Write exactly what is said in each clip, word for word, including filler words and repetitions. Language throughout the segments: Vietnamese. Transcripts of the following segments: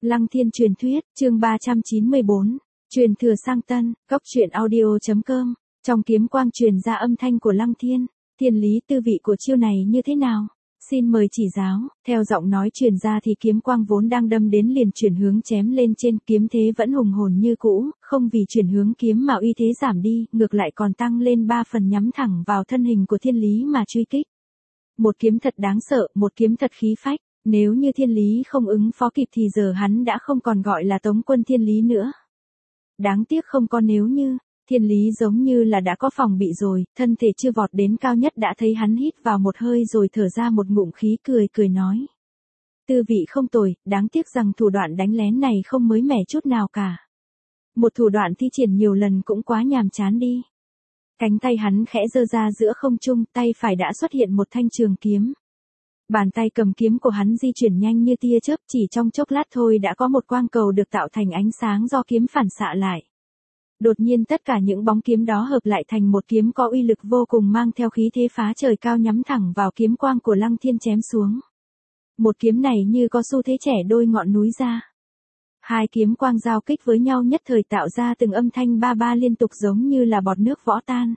Lăng Thiên truyền thuyết, chương ba trăm chín mươi bốn, truyền thừa sang tân, góc truyện audio chấm com, trong kiếm quang truyền ra âm thanh của Lăng Thiên, thiên lý tư vị của chiêu này như thế nào? Xin mời chỉ giáo, theo giọng nói truyền ra thì kiếm quang vốn đang đâm đến liền chuyển hướng chém lên trên, kiếm thế vẫn hùng hồn như cũ, không vì chuyển hướng kiếm mà uy thế giảm đi, ngược lại còn tăng lên ba phần nhắm thẳng vào thân hình của thiên lý mà truy kích. Một kiếm thật đáng sợ, một kiếm thật khí phách. Nếu như thiên lý không ứng phó kịp thì giờ hắn đã không còn gọi là Tống quân thiên lý nữa. Đáng tiếc không có nếu như, thiên lý giống như là đã có phòng bị rồi, thân thể chưa vọt đến cao nhất đã thấy hắn hít vào một hơi rồi thở ra một ngụm khí cười cười nói. Tư vị không tồi, đáng tiếc rằng thủ đoạn đánh lén này không mới mẻ chút nào cả. Một thủ đoạn thi triển nhiều lần cũng quá nhàm chán đi. Cánh tay hắn khẽ giơ ra giữa không trung, tay phải đã xuất hiện một thanh trường kiếm. Bàn tay cầm kiếm của hắn di chuyển nhanh như tia chớp, chỉ trong chốc lát thôi đã có một quang cầu được tạo thành ánh sáng do kiếm phản xạ lại. Đột nhiên tất cả những bóng kiếm đó hợp lại thành một kiếm có uy lực vô cùng mang theo khí thế phá trời cao nhắm thẳng vào kiếm quang của Lăng Thiên chém xuống. Một kiếm này như có xu thế trẻ đôi ngọn núi ra. Hai kiếm quang giao kích với nhau nhất thời tạo ra từng âm thanh ba ba liên tục giống như là bọt nước vỡ tan.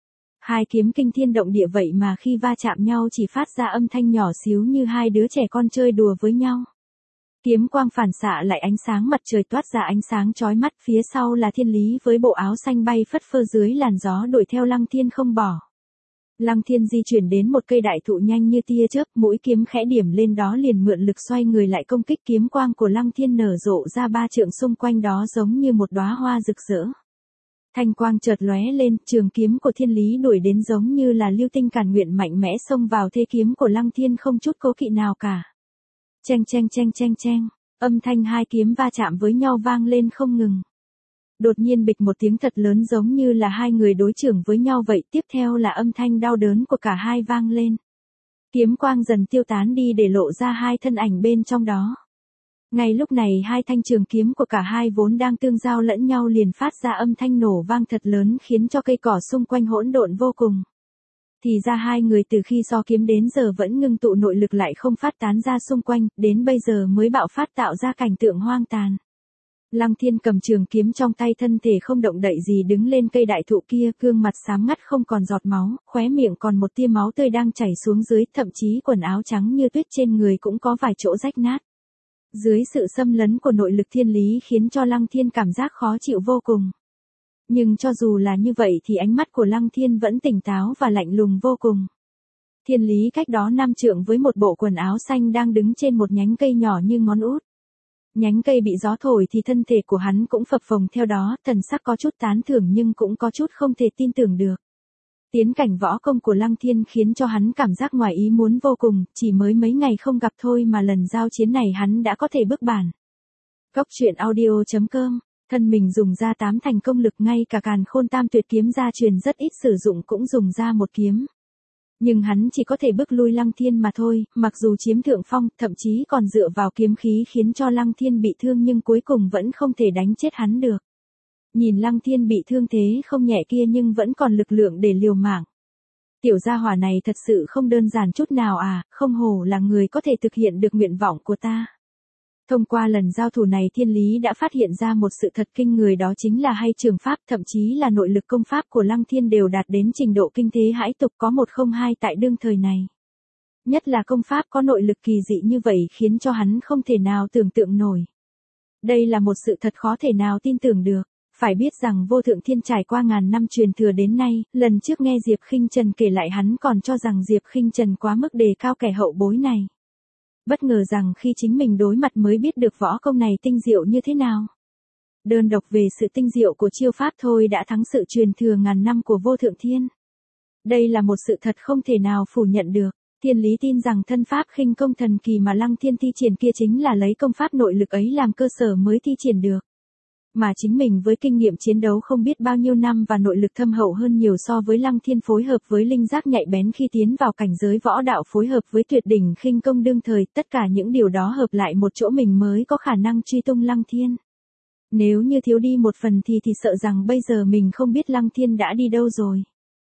Hai kiếm kinh thiên động địa vậy mà khi va chạm nhau chỉ phát ra âm thanh nhỏ xíu như hai đứa trẻ con chơi đùa với nhau. Kiếm quang phản xạ lại ánh sáng mặt trời toát ra ánh sáng chói mắt, phía sau là thiên lý với bộ áo xanh bay phất phơ dưới làn gió đuổi theo Lăng Thiên không bỏ. Lăng Thiên di chuyển đến một cây đại thụ nhanh như tia chớp, mũi kiếm khẽ điểm lên đó liền mượn lực xoay người lại công kích, kiếm quang của Lăng Thiên nở rộ ra ba trượng xung quanh đó giống như một đóa hoa rực rỡ. Thanh quang chợt lóe lên, trường kiếm của thiên lý đuổi đến giống như là lưu tinh càn nguyện mạnh mẽ xông vào thế kiếm của Lăng Thiên không chút cố kỵ nào cả. Cheng cheng cheng cheng cheng, âm thanh hai kiếm va chạm với nhau vang lên không ngừng. Đột nhiên bịch một tiếng thật lớn giống như là hai người đối chưởng với nhau vậy, tiếp theo là âm thanh đau đớn của cả hai vang lên. Kiếm quang dần tiêu tán đi để lộ ra hai thân ảnh bên trong đó. Ngay lúc này hai thanh trường kiếm của cả hai vốn đang tương giao lẫn nhau liền phát ra âm thanh nổ vang thật lớn khiến cho cây cỏ xung quanh hỗn độn vô cùng. Thì ra hai người từ khi so kiếm đến giờ vẫn ngưng tụ nội lực lại không phát tán ra xung quanh, đến bây giờ mới bạo phát tạo ra cảnh tượng hoang tàn. Lăng Thiên cầm trường kiếm trong tay, thân thể không động đậy gì đứng lên cây đại thụ kia, gương mặt xám ngắt không còn giọt máu, khóe miệng còn một tia máu tươi đang chảy xuống dưới, thậm chí quần áo trắng như tuyết trên người cũng có vài chỗ rách nát. Dưới sự xâm lấn của nội lực thiên lý khiến cho Lăng Thiên cảm giác khó chịu vô cùng. Nhưng cho dù là như vậy thì ánh mắt của Lăng Thiên vẫn tỉnh táo và lạnh lùng vô cùng. Thiên lý cách đó năm trượng với một bộ quần áo xanh đang đứng trên một nhánh cây nhỏ như ngón út. Nhánh cây bị gió thổi thì thân thể của hắn cũng phập phồng theo đó, thần sắc có chút tán thưởng nhưng cũng có chút không thể tin tưởng được. Tiến cảnh võ công của Lăng Thiên khiến cho hắn cảm giác ngoài ý muốn vô cùng, chỉ mới mấy ngày không gặp thôi mà lần giao chiến này hắn đã có thể bước bản. Góc truyện audio chấm com, thân mình dùng ra tám thành công lực, ngay cả càn khôn tam tuyệt kiếm gia truyền rất ít sử dụng cũng dùng ra một kiếm. Nhưng hắn chỉ có thể bước lui Lăng Thiên mà thôi, mặc dù chiếm thượng phong, thậm chí còn dựa vào kiếm khí khiến cho Lăng Thiên bị thương nhưng cuối cùng vẫn không thể đánh chết hắn được. Nhìn Lăng Thiên bị thương thế không nhẹ kia nhưng vẫn còn lực lượng để liều mạng. Tiểu gia hỏa này thật sự không đơn giản chút nào à, không hổ là người có thể thực hiện được nguyện vọng của ta. Thông qua lần giao thủ này thiên lý đã phát hiện ra một sự thật kinh người, đó chính là hay trường pháp thậm chí là nội lực công pháp của Lăng Thiên đều đạt đến trình độ kinh thế hãi tục, có một không hai tại đương thời này. Nhất là công pháp có nội lực kỳ dị như vậy khiến cho hắn không thể nào tưởng tượng nổi. Đây là một sự thật khó thể nào tin tưởng được. Phải biết rằng Vô Thượng Thiên trải qua ngàn năm truyền thừa đến nay, lần trước nghe Diệp Khinh Trần kể lại hắn còn cho rằng Diệp Khinh Trần quá mức đề cao kẻ hậu bối này. Bất ngờ rằng khi chính mình đối mặt mới biết được võ công này tinh diệu như thế nào. Đơn độc về sự tinh diệu của chiêu pháp thôi đã thắng sự truyền thừa ngàn năm của Vô Thượng Thiên. Đây là một sự thật không thể nào phủ nhận được. Thiên lý tin rằng thân pháp khinh công thần kỳ mà Lăng Thiên thi triển kia chính là lấy công pháp nội lực ấy làm cơ sở mới thi triển được. Mà chính mình với kinh nghiệm chiến đấu không biết bao nhiêu năm và nội lực thâm hậu hơn nhiều so với Lăng Thiên, phối hợp với linh giác nhạy bén khi tiến vào cảnh giới võ đạo, phối hợp với tuyệt đỉnh khinh công đương thời, tất cả những điều đó hợp lại một chỗ mình mới có khả năng truy tung Lăng Thiên. Nếu như thiếu đi một phần thì thì sợ rằng bây giờ mình không biết Lăng Thiên đã đi đâu rồi.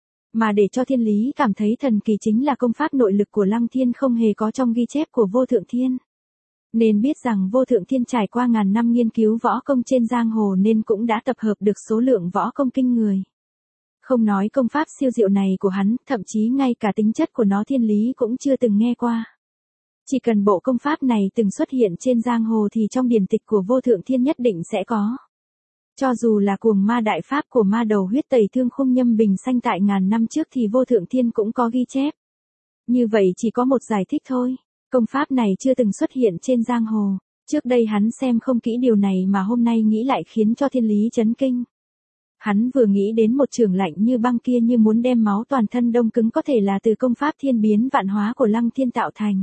Mà để cho thiên lý cảm thấy thần kỳ chính là công pháp nội lực của Lăng Thiên không hề có trong ghi chép của Vô Thượng Thiên. Nên biết rằng Vô Thượng Thiên trải qua ngàn năm nghiên cứu võ công trên giang hồ nên cũng đã tập hợp được số lượng võ công kinh người. Không nói công pháp siêu diệu này của hắn, thậm chí ngay cả tính chất của nó Thiên Lý cũng chưa từng nghe qua. Chỉ cần bộ công pháp này từng xuất hiện trên giang hồ thì trong điển tịch của Vô Thượng Thiên nhất định sẽ có. Cho dù là Cuồng Ma Đại Pháp của ma đầu huyết tẩy thương khung nhâm bình sanh tại ngàn năm trước thì Vô Thượng Thiên cũng có ghi chép. Như vậy chỉ có một giải thích thôi. Công pháp này chưa từng xuất hiện trên giang hồ. Trước đây hắn xem không kỹ điều này mà hôm nay nghĩ lại khiến cho Thiên Lý chấn kinh. Hắn vừa nghĩ đến một trường lạnh như băng kia như muốn đem máu toàn thân đông cứng có thể là từ công pháp thiên biến vạn hóa của Lăng Thiên tạo thành.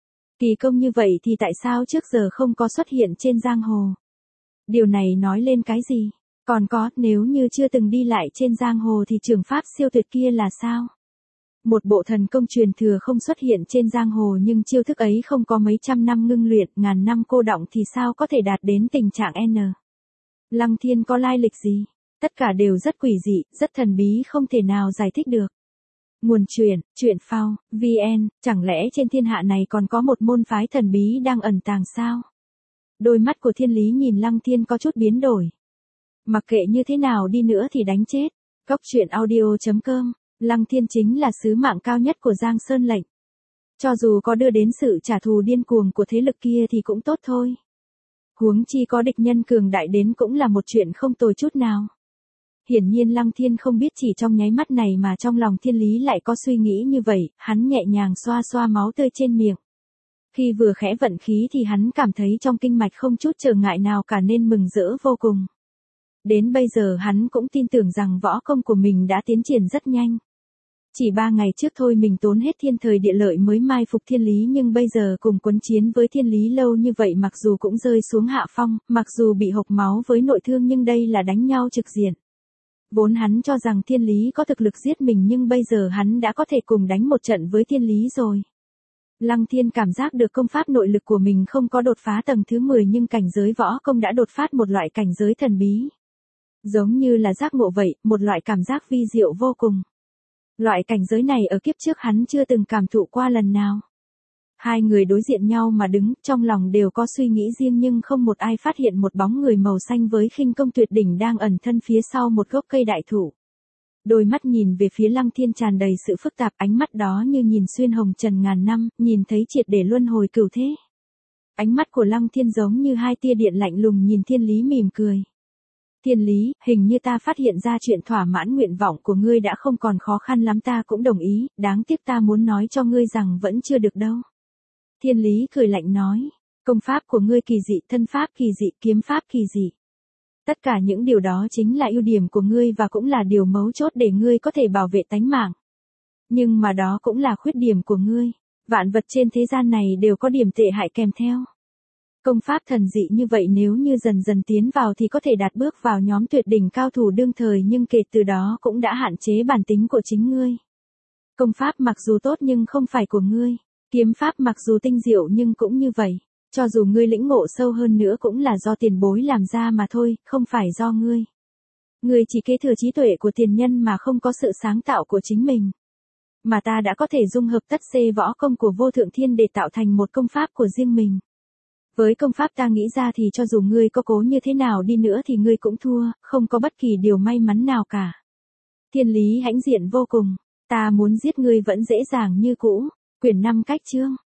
Kỳ công như vậy thì tại sao trước giờ không có xuất hiện trên giang hồ? Điều này nói lên cái gì? Còn có, nếu như chưa từng đi lại trên giang hồ thì trường pháp siêu tuyệt kia là sao? Một bộ thần công truyền thừa không xuất hiện trên giang hồ nhưng chiêu thức ấy không có mấy trăm năm ngưng luyện, ngàn năm cô đọng thì sao có thể đạt đến tình trạng N. Lăng Thiên có lai lịch gì? Tất cả đều rất quỷ dị, rất thần bí không thể nào giải thích được. Nguồn truyện, truyện phao, vn, chẳng lẽ trên thiên hạ này còn có một môn phái thần bí đang ẩn tàng sao? Đôi mắt của Thiên Lý nhìn Lăng Thiên có chút biến đổi. Mặc kệ như thế nào đi nữa thì đánh chết. Cốc truyện audio chấm com, Lăng Thiên chính là sứ mạng cao nhất của Giang Sơn lệnh. Cho dù có đưa đến sự trả thù điên cuồng của thế lực kia thì cũng tốt thôi. Huống chi có địch nhân cường đại đến cũng là một chuyện không tồi chút nào. Hiển nhiên Lăng Thiên không biết chỉ trong nháy mắt này mà trong lòng Thiên Lý lại có suy nghĩ như vậy, hắn nhẹ nhàng xoa xoa máu tươi trên miệng. Khi vừa khẽ vận khí thì hắn cảm thấy trong kinh mạch không chút trở ngại nào cả nên mừng rỡ vô cùng. Đến bây giờ hắn cũng tin tưởng rằng võ công của mình đã tiến triển rất nhanh. Chỉ ba ngày trước thôi mình tốn hết thiên thời địa lợi mới mai phục Thiên Lý nhưng bây giờ cùng quấn chiến với Thiên Lý lâu như vậy mặc dù cũng rơi xuống hạ phong, mặc dù bị hộc máu với nội thương nhưng đây là đánh nhau trực diện. Vốn hắn cho rằng Thiên Lý có thực lực giết mình nhưng bây giờ hắn đã có thể cùng đánh một trận với Thiên Lý rồi. Lăng Thiên cảm giác được công pháp nội lực của mình không có đột phá tầng thứ mười nhưng cảnh giới võ công đã đột phát một loại cảnh giới thần bí. Giống như là giác ngộ vậy, một loại cảm giác vi diệu vô cùng. Loại cảnh giới này ở kiếp trước hắn chưa từng cảm thụ qua lần nào. Hai người đối diện nhau mà đứng, trong lòng đều có suy nghĩ riêng nhưng không một ai phát hiện một bóng người màu xanh với khinh công tuyệt đỉnh đang ẩn thân phía sau một gốc cây đại thụ. Đôi mắt nhìn về phía Lăng Thiên tràn đầy sự phức tạp, ánh mắt đó như nhìn xuyên hồng trần ngàn năm, nhìn thấy triệt để luân hồi cửu thế. Ánh mắt của Lăng Thiên giống như hai tia điện lạnh lùng nhìn Thiên Lý mỉm cười. Thiên Lý, hình như ta phát hiện ra chuyện thỏa mãn nguyện vọng của ngươi đã không còn khó khăn lắm ta cũng đồng ý, đáng tiếc ta muốn nói cho ngươi rằng vẫn chưa được đâu. Thiên Lý cười lạnh nói, công pháp của ngươi kỳ dị, thân pháp kỳ dị, kiếm pháp kỳ dị. Tất cả những điều đó chính là ưu điểm của ngươi và cũng là điều mấu chốt để ngươi có thể bảo vệ tánh mạng. Nhưng mà đó cũng là khuyết điểm của ngươi. Vạn vật trên thế gian này đều có điểm tệ hại kèm theo. Công pháp thần dị như vậy nếu như dần dần tiến vào thì có thể đạt bước vào nhóm tuyệt đỉnh cao thủ đương thời nhưng kể từ đó cũng đã hạn chế bản tính của chính ngươi. Công pháp mặc dù tốt nhưng không phải của ngươi. Kiếm pháp mặc dù tinh diệu nhưng cũng như vậy. Cho dù ngươi lĩnh ngộ sâu hơn nữa cũng là do tiền bối làm ra mà thôi, không phải do ngươi. Ngươi chỉ kế thừa trí tuệ của tiền nhân mà không có sự sáng tạo của chính mình. Mà ta đã có thể dung hợp tất xê võ công của Vô Thượng Thiên để tạo thành một công pháp của riêng mình. Với công pháp ta nghĩ ra thì cho dù ngươi có cố như thế nào đi nữa thì ngươi cũng thua, không có bất kỳ điều may mắn nào cả. Thiên Lý hãnh diện vô cùng, ta muốn giết ngươi vẫn dễ dàng như cũ. Quyển năm cách chương.